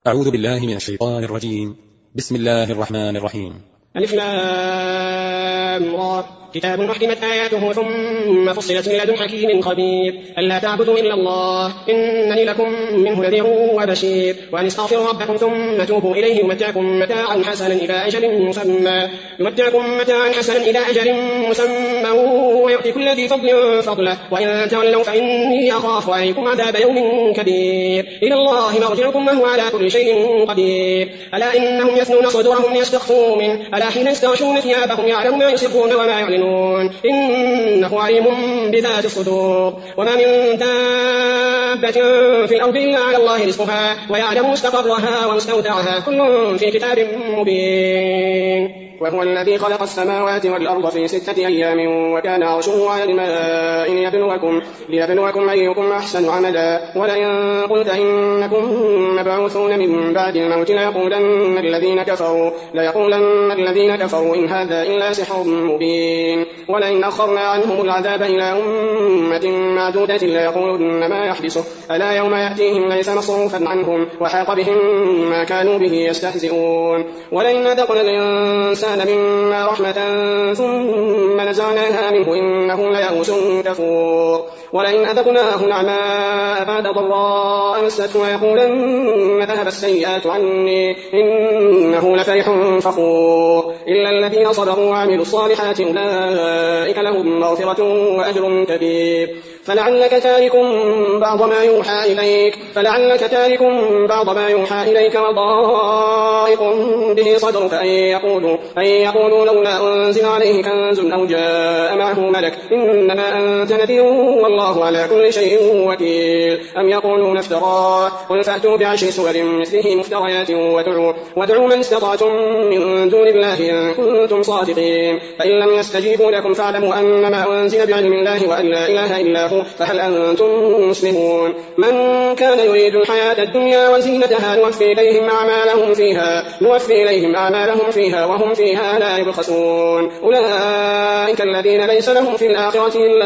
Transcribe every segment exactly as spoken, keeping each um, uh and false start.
أعوذ بالله من الشيطان الرجيم. بسم الله الرحمن الرحيم. ألف لام را كتاب أحكمت آياته ثم فصلت من لدن حكيم خبير ألا تعبدوا إلا الله إنني لكم منه نذير وبشير وأن استغفروا ربكم ثم توبوا إليه يمتعكم متاعا حسنا إلى أجل مسمى يمتعكم متاعا حسنا إلى أجل مسمى ويؤتي كل ذي فضل فضله وإن تولوا فإني أخاف عليكم عذاب يوم كبير إلى الله مرجعكم وهو على كل شيء قدير ألا إنهم يثنون صدورهم ليستخفوا منه ألا حين يستغشون ثيابهم يعلم ما يسرون وما يعلنون إنه عليم بذات الصدور وما من دابة في الأرض إلا على الله رزقها ويعلم مستقرها ومستودعها كل في كتاب مبين. وهو الذي خلق السماوات والأرض في ستة أيام وكان عرشه على الماء ليبلوكم, ليبلوكم أيكم أحسن عملا ولئن قلت إنكم مبعوثون من بعد الموت ليقولن الذين كفروا, ليقولن الذين كفروا إن هذا إلا سحر مبين. ولئن أخرنا عنهم العذاب إلى أمة معدودة ليقولن ما يحبسه ألا يوم يأتيهم ليس مصروفا عنهم وحاق بهم ما كانوا به يستهزئون. ولئن أذقنا الإنسان منا رحمة ثم نزعناها منه إنه ليئوس كفور. ولئن أذقناه نعماء بعد ضراء مسته ويقولن ذهب السيئات عني إنه لفرح فخور. إلا الذين صبروا وعملوا الصالحات أولئك لهم مغفرة وأجر كبير. فلعلك تارك بعض ما يوحى إليك فلعلك تارك بعض ما يوحى إليك وضائق به صدرك أن يقولوا, أن يقولوا لولا أنزل عليه كنز أو جاء معه ملك إنما أنت نذير والله على كل شيء وكيل. أم يقولون افتراه قل فأتوا بعشر سور مثله مفتريات وادعوا, وادعوا من استطعتم من دون الله إن كنتم صادقين. فإن لم يستجيبوا لكم فاعلموا أنما أنزل بعلم الله وأن لا إله إلا هو فهل أنتم مسلمون. من كان يريد الحياة الدنيا وزينتها نوفي إليهم أعمالهم فيها, نوفي إليهم أعمالهم فيها وهم فيها لا يبخسون. أولئك الذين ليس لهم في الآخرة إلا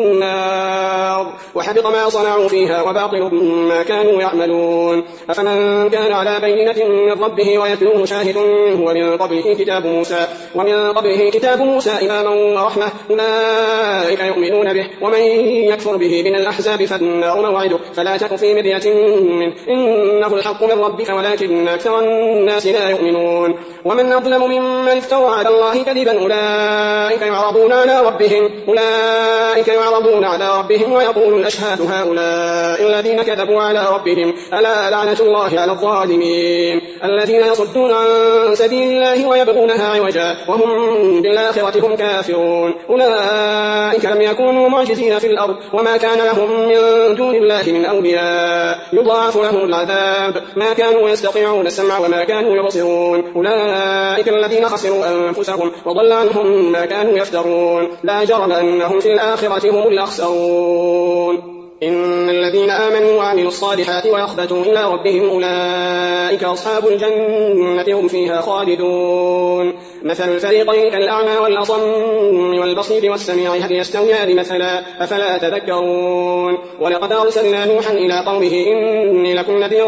النار وحبط ما صنعوا فيها وباطل ما كانوا يعملون. أفمن كان على بينة من ربه ويتلوه شاهد ومن قبله كتاب موسى, ومن قبله كتاب موسى إماما ورحمة أولئك يؤمنون به ومن يكفر به من الأحزاب فالنار موعده فلا تك في مرية منه إنه الحق من ربك ولكن أكثر الناس لا يؤمنون. ومن أظلم ممن افترى على الله كذبا أولئك يعرضون على ربهم أولئك يعرضون على ربهم ويقول الأشهاد هؤلاء الذين كذبوا على ربهم ألا لعنة الله على الظالمين الذين يصدون عن سبيل الله ويبغونها عوجا وهم بالآخرة هم كافرون. أولئك لم يكونوا معجزين في الأرض وما كان لهم من دون الله من أولياء يضاعف لهم العذاب ما كانوا يستطيعون السمع وما كانوا يبصرون. أولئك الذين خسروا أنفسهم وضل عنهم ما كانوا يفترون لا جرم أنهم في الآخرة هم الأخسرون. إن الذين آمنوا وعملوا الصالحات ويخبتوا إلى ربهم أولئك أصحاب الجنة هم فيها خالدون. مثل الفريقين كالأعمى والأصم والبصير والسميع هل يستويان مثلا أفلا تذكرون. ولقد أرسلنا نوحا إلى قومه إني لكم نذير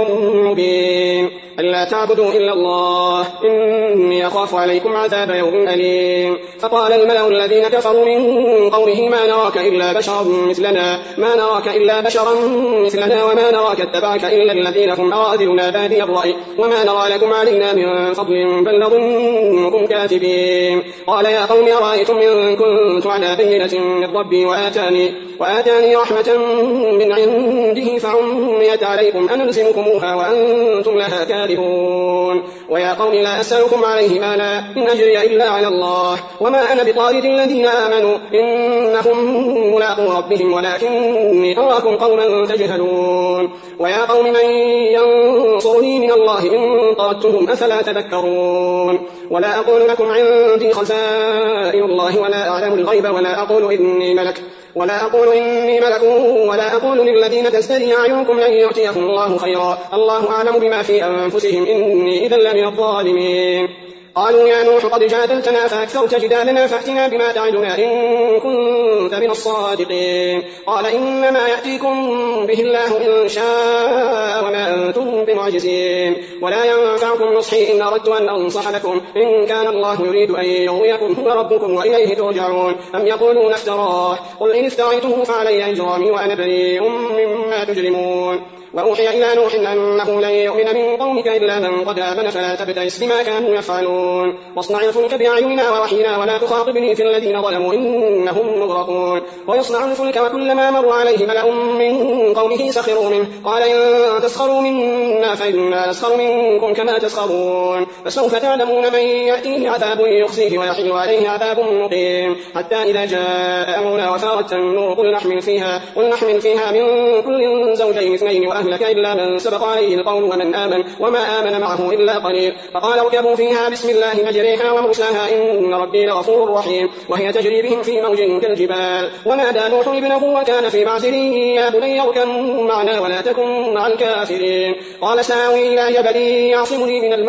مبين ألا تعبدوا إلا الله إني أخاف عليكم عذاب يوم أليم. فقال الملأ الذين كفروا من قومه ما نراك إلا بشرا مثلنا ما نراك إلا بشرا مثلنا وما نراك اتبعك إلا الذين هم أراذلنا بادي الرأي وما نرى لكم علينا من فضل بل نظنكم كاذبين. قال يا قوم أرأيتم إن كنت على بينة من ربي وآتاني, وآتاني رحمة من عنده فعميت عليكم أنلزمكموها وأنتم لها كارهون. ويا قوم لا أسألكم عليه مالا إن أجري إلا على الله وما أنا بطارد الذين آمنوا إنهم ملاقو ربهم ولكني أراكم قوما تجهلون. ويا قوم من ينصرني من الله إن طردتهم أفلا تذكرون. ولا أقول لكم عندي خزائن الله ولا أعلم الغيب ولا أقول إني ملك ولا أقول إني ملك ولا أقول للذين تزدري أعينكم لن يؤتيهم الله خيرا الله أعلم بما في أنفسهم إني إذا لمن الظالمين. قالوا يا نوح قد جادلتنا فأكثرت جدالنا فأتنا بما تعدنا إن كنت من الصادقين. قال إنما يأتيكم به الله إن شاء وما أنتم بمعجزين ولا ينفعكم نصحي إن أردت أن أنصح لكم إن كان الله يريد أن يغويكم هو ربكم وإليه ترجعون أم يقولون افتراه قل إن افتريته فعلي إجرامي وأنا بريء مما تجرمون. وأوحي إلى نوح أنه لن يؤمن من قومك إلا من قد آمن فلا تبتئس بما كانوا يفعلون واصنع الفلك بأعيننا ووحينا ولا تخاطبني في الذين ظلموا إنهم مغرقون. ويصنع الفلك وكلما مر عليه ملأ من قومه سخروا منه قال إن تسخروا منا فإنا نسخر منكم كما تسخرون فسوف تعلمون من يأتيه عذاب يخزيه ويحل عليه عذاب مقيم. حتى إذا جاء أمرنا وفارت النور قل نحمل فيها, قل نحمل فيها من كل زوجين اثنين وأهلك إلا من سبق عليه القول ومن آمن وما آمن معه إلا قليل. فقال اركبوا فيها بسم الله مجريها ومرساها إن ربي لغفور رحيم. وهي تجري بهم في موج كالجبال. ونادى نوح ابنه وكان في معزل يا بني اركب معنا ولا تكن مع الكافرين. قال سآوي إلى جبل يعصمني من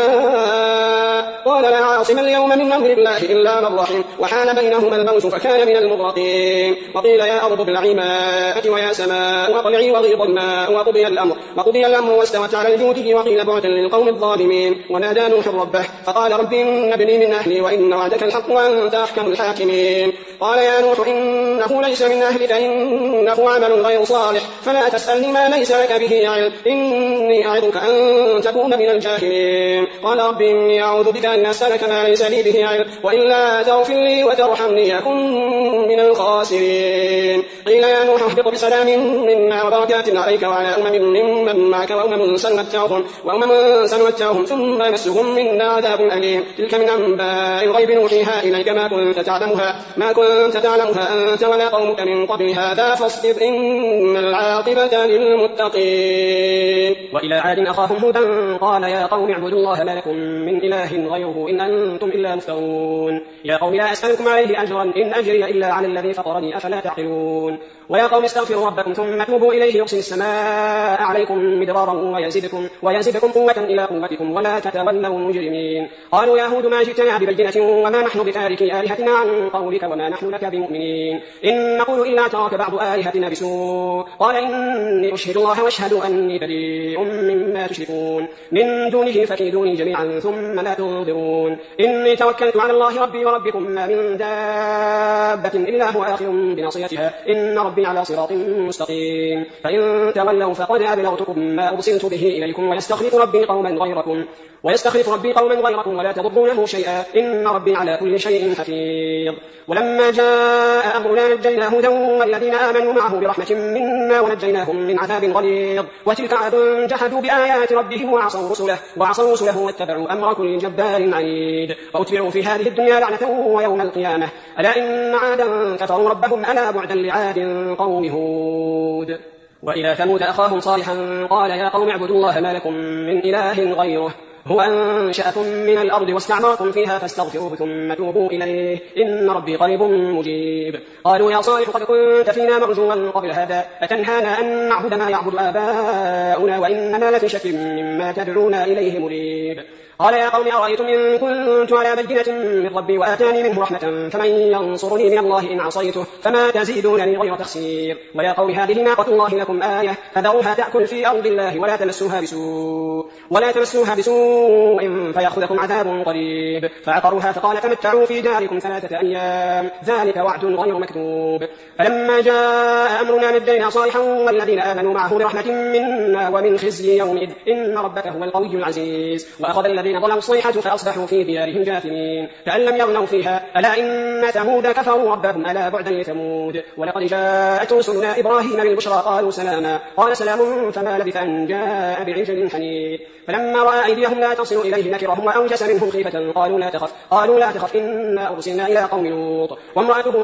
الماء قال لا عاصم اليوم من أمر الله إلا من رحم وحال بينهما الموج فكان من المغرقين. وقيل يا أرض ابلعي ماءك ويا سماء واقلعي وغيض الماء وقضي الأمر وقضي الأمر واستوت على الجود وقيل بعدا للقوم الظالمين. ونادى نوح ربه فقال رب إن ابني من أهلي وإن وعدك الحق وأنت أحكم الحاكمين. قال يا نوح إنه ليس من أهلك إنه عمل غير صالح فلا تسألني ما ليس لك به علم إني أعظك أن تكون من الجاهلين. قال رب إني أعوذ بك أن أسألك ما ليس لي به علم وإلا تغفر لي وترحمني أكن من الخاسرين. قيل يا نوح اهبط بسلام منا وبركات عليك وعلى أمم ممن معك وأمم سنمتعهم, وأمم سنمتعهم ثم يمسهم منا عذاب أليم. تلك من أنباء الغيب نوحيها إليك ما كنت تعلمها ما كنت تعلمها أنت ولا قومك من قبل هذا فاصبر إن العاقبة للمتقين. وإلى عاد أخاهم هودا قال يا قوم اعبدوا الله ما لكم من إله غيره إن أنتم إلا مفترون. يا قوم لا أسألكم عليه أجرا إن أجري إلا على الذي فطرني أفلا تعقلون. ويا قوم استغفروا ربكم ثم توبوا إليه يرسل السماء عليكم مدرارا ويزدكم, ويزدكم قوة إلى قوتكم ولا تتولوا مجرمين. قالوا يا هود ما جئتنا ببينة وما نحن بتاركي آلهتنا عن قولك وما نحن لك بمؤمنين إن نقول إلا تراك بعض آلهتنا بسوء. قال إني أشهد الله واشهد أني بريء مما تشركون من دونه فكيدوني جميعا ثم لا تنظرون. إني توكلت على الله ربي وربكم ما من دابة إلا هو آخر بناصيتها إن ربي على صراط مستقيم. فإن تولوا فقد أبلغتكم ما أرسلت به إليكم ويستخلف ربي قوما غيركم ويستخلف ربي قوما غيركم ولا تضرونه شيئا إن ربي على كل شيء حفيظ. ولما جاء أمرنا نجينا هودا والذين آمنوا معه برحمة منا ونجيناهم من عذاب غليظ. وتلك عاد جحدوا بآيات ربهم وعصوا رسله وعصوا رسله واتبعوا أمر كل جبار عنيد وأتبعوا في هذه الدنيا لعنة ويوم القيامة ألا إن عادا كفروا ربهم ألا بعدا لعاد قوم هود. وإلى ثمود أخاهم صالحا قال يا قوم اعبدوا الله ما لكم من إله غيره هو أنشأكم من الأرض واستعمركم فيها فاستغفروه ثم توبوا إليه إن ربي قريب مجيب. قالوا يا صالح قد كنت فينا مرجوا قبل هذا أتنهانا أن نعبد ما يعبد آباؤنا وإننا لفي شك مما تدعونا إليه مريب. قال يا قوم أرأيتم إن كنت على بينة من ربي وآتاني منه رحمة فمن ينصرني من الله إن عصيته فما تزيدونني غير تخسير. ويا قوم هذه ناقة الله لكم آية فذروها تأكل في أرض الله ولا تمسوها بسوء ولا تمسوها بسوء فيأخذكم عذاب قريب. فعقروها فقال تمتعوا في داركم ثلاثة أيام ذلك وعد غير مكتوب. فلما جاء أمرنا نجينا صالحا والذين آمنوا معه برحمة منا ومن خزي يومئذ إن ربك هو القوي العزيز. وأخذ الذين ظلموا الصيحة فأصبحوا في ديارهم جاثمين كأن لم يغنوا فيها ألا إن ثمود كفروا ربهم ألا بعدا لثمود. ولقد جاءت رسلنا إبراهيم بالبشرى قالوا سلاما قال سلام فما لبث أن جاء بعجل حنيذ. فلما رأى أيديهم لا تصل إليه نكرهم وأوجس منهم خيفة قالوا لا تخف قالوا لا تخف إنا أرسلنا إلى قوم لوط. وامرأته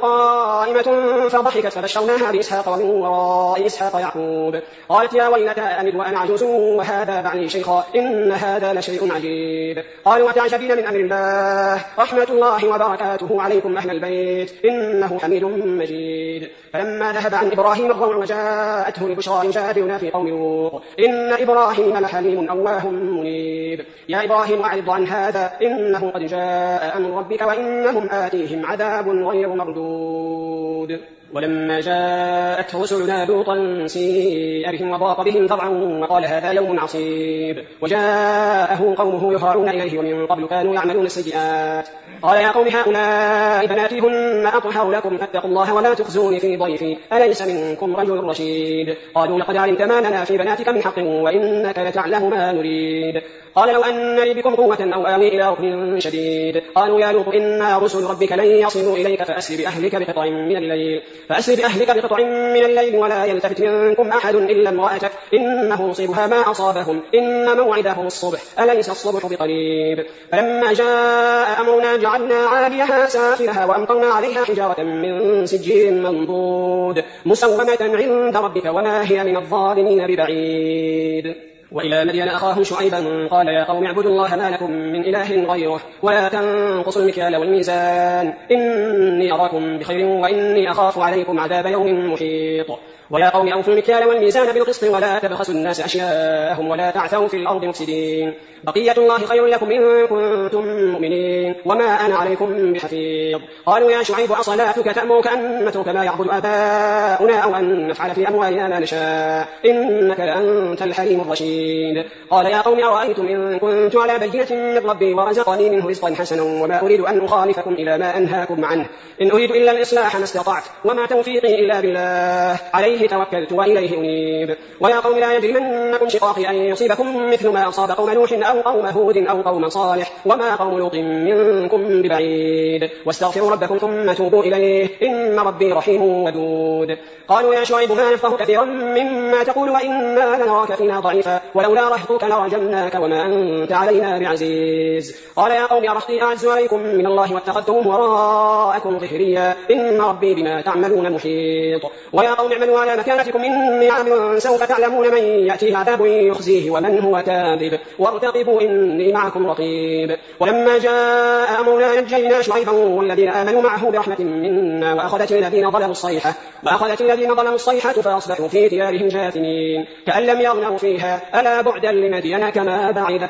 قائمة فضحكت فبشرناها بإسحاق ومن وراء إسحاق يعقوب قالت يا ويلتى أمد وأنا عجوز وهذا بعلي شيخا إن هذا لشيء عجيب. قالوا وتعجبين من أمر الله رحمة الله وبركاته عليكم أهل البيت إنه حميد مجيد. فلما ذهب عن إبراهيم الروع وجاءته البشرى يجادلنا في قوم لوط إن إبراهيم لحليم أواه منيب يا إبراهيم أعرض عن هذا إنه قد جاء أمر ربك وإنهم آتيهم عذاب غير مردود ولما جاءت رسلنا لوطا سيء بهم وضاق بهم ذرعا وقال هذا يوم عصيب وجاءه قومه يهرعون إليه ومن قبل كانوا يعملون السيئات قال يا قوم هؤلاء بناتي هن أطهر لكم فاتقوا الله ولا تخزوني في ضيفي أليس منكم رجل رشيد قالوا لقد علمت ما لنا في بناتك من حق وإنك لتعلم ما نريد قال لو أن لي بكم قوة أو آوي إلى ركن شديد قالوا يا لوط إنا رسل ربك لن يصلوا إليك فأسر بأهلك بقطع من الليل فأسر بأهلك بقطع من الليل ولا يلتفت منكم أحد إلا امرأتك إنه يصيبها ما أصابهم إن موعدهم الصبح أليس الصبح بقريب فلما جاء أمرنا جعلنا عاليها سافلها وأمطرنا عليها حجارة من سجيل منضود مسومة عند ربك وما هي من الظالمين ببعيد وإلى مدين أخاهم شعيبا قال يا قوم اعبدوا الله ما لكم من إله غيره ولا تنقصوا المكيال والميزان إني أراكم بخير وإني أخاف عليكم عذاب يوم محيط ويا قوم أوفوا المكيال والميزان بالقسط ولا تبخسوا الناس أشياءهم ولا تعثوا في الأرض مفسدين بقية الله خير لكم إن كنتم مؤمنين وما أنا عليكم بحفيظ قالوا يا شعيب أصلاتك تأمرك أن نترك ما يعبد آباؤنا أو أن نفعل في أموالنا ما نشاء إنك لأنت الحليم الرشيد قال يا قوم أرأيتم إن كنت على بينة من ربي ورزقني منه رزقا حسنا وما أريد أن أخالفكم إلى ما أنهاكم عنه إن أريد إلا الإصلاح ما استطعت وما توفيقي إلا بالله عليه توكلت وإليه أنيب ويا قوم لا يجرمنكم شقاقي أن يصيبكم مثل ما أصاب قوم نوح أو قوم هود أو قوم صالح وما قوم لوط منكم ببعيد واستغفروا ربكم ثم توبوا إليه إن ربي رحيم ودود قالوا يا شعيب ما نفقه كثيرا مما تقول وإنا لنراك فينا ضعيفا ولولا رهطك لرجمناك وما أنت علينا بعزيز قال يا قوم رهطي أعز عليكم من الله واتخذتم وراءكم ظهريا إن ربي بما تعملون محيط ويا قوم اعملوا على مكانتكم إني عامل سوف تعلمون من يأتيه عذاب يخزيه ومن هو كاذب وارتقبوا إني معكم رقيب ولما جاء أمرنا نجينا شعيبا والذين آمنوا معه برحمة منا وأخذت الذين ظلموا الصيحة وأخذت الذين ظلموا الصيحة فأصبحوا في ديارهم جاثمين كأن لم يغنوا فيها ألا بعدا لمدين كما بعدت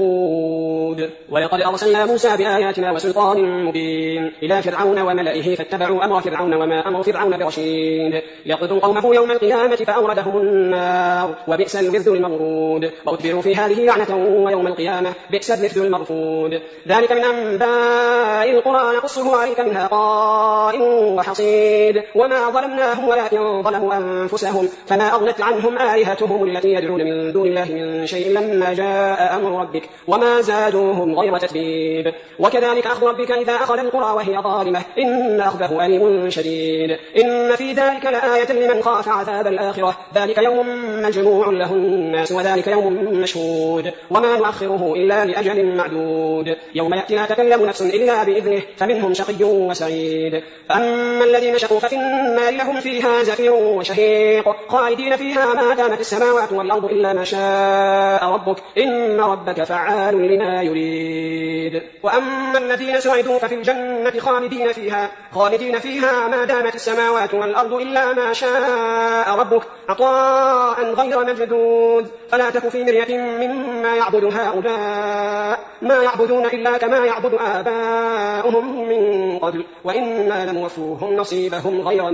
ثمود ولقد أرسلنا موسى بآياتنا وسلطان مبين إلى فرعون وملئه فاتبعوا أمر فرعون وما أمر فرعون برشيد يقتل قومه يوم القيامة فأوردهم النار وبئس الورد المورود وأتبروا في هذه لعنة ويوم القيامة بئس الرفد المرفود ذلك من أنباء القرى نقصه عليك منها قائم وحصيد وما ظلمناهم ولكن ظلموا أنفسهم فما أغنت عنهم آلهتهم التي يدعون من دون الله من شيء لما جاء أمر ربك وما زادوهم غير تتبيب وكذلك أخذ ربك إذا أخذ القرى وهي ظالمة إن أخذه أليم شديد إن في ذلك لآية لمن خاف عذاب الآخرة ذلك يوم مجموع له الناس وذلك يوم مشهود وما نؤخره إلا لأجل معدود يوم يأتي لا تكلم نفس إلا بإذنه فمنهم شقي وسعيد فأما الذين شقوا ففي النار لهم فيها زفير وشهيق خالدين فيها ما دامت السماوات والأرض إلا ما شاء ربك إن ربك فعال لما يريد وأما الذين سعدوا ففي الجنة خالدين فيها خالدين فيها ما دامت السماوات والأرض إلا ما شاء ربك عطاء غير مجدود فلا تك في مرية مما يعبد هؤلاء ما يعبدون إلا كما يعبد آباؤهم من قبل وإنا لموفوهم نصيبهم غير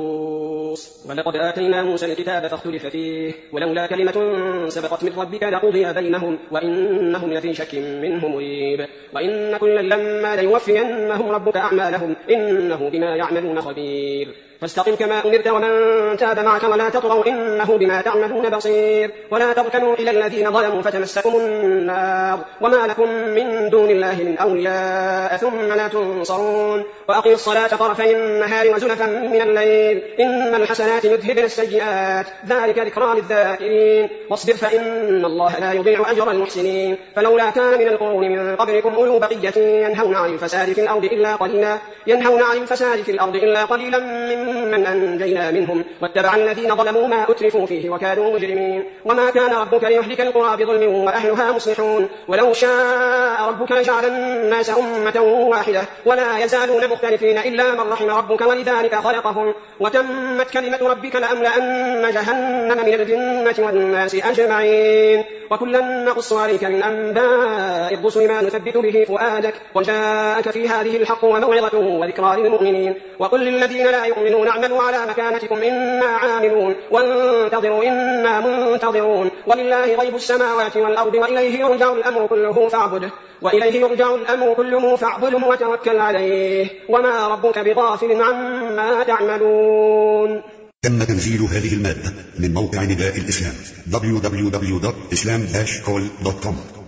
منقوص ولقد آتينا موسى الكتاب فاختلف فيه ولولا كلمة سبقت من ربك لقضي بينهم وإنهم لفي شك منه مريب وإن كلا لما ليوفينهم ربك أعمالهم إنه بما يعملون خبير فاستقم كما أمرت ومن تاب معك ولا تطغوا إنه بما تعملون بصير ولا تركنوا إلى الذين ظلموا فتمسكم النار وما لكم من دون الله من أولياء ثم لا تنصرون وأقيموا الصلاة طرفي النهار وزلفا من الليل إن الحسنات يذهبن السيئات ذلك ذكرى للذاكرين واصبر فإن الله لا يضيع أجر المحسنين فلولا كان من القرون من قبلكم أولو بقية ينهون عن الفساد في الأرض إلا قليلا ينهون عن الفساد في الأرض إلا قليلا من ممن أنجينا منهم واتبع الذين ظلموا ما أترفوا فيه وكانوا مجرمين. وما كان ربك ليهلك القرى بظلم وأهلها مصلحون ولو شاء ربك لجعل الناس أمة واحدة ولا يزالون مختلفين إلا من رحم ربك ولذلك خلقهم وتمت كلمة ربك لأملأن جهنم من الجنة والناس أجمعين. وكلا نقص عليك من أنباء الرسل ما نثبت به فؤادك وجاءك في هذه الحق وموعظة وذكرى للمؤمنين. وقل للذين لا يؤمنون اعملوا على مكانتكم إنا عاملون وانتظروا إنا منتظرون ولله غيب السماوات والأرض وإليه يرجع الأمر كله فاعبده وإليه يرجع الأمر كله فاعبده وتوكل عليه وما ربك بغافل عما تعملون. تم تنزيل هذه المادة من موقع نداء الإسلام دبليو دبليو دبليو دوت إسلام داش كول دوت كوم.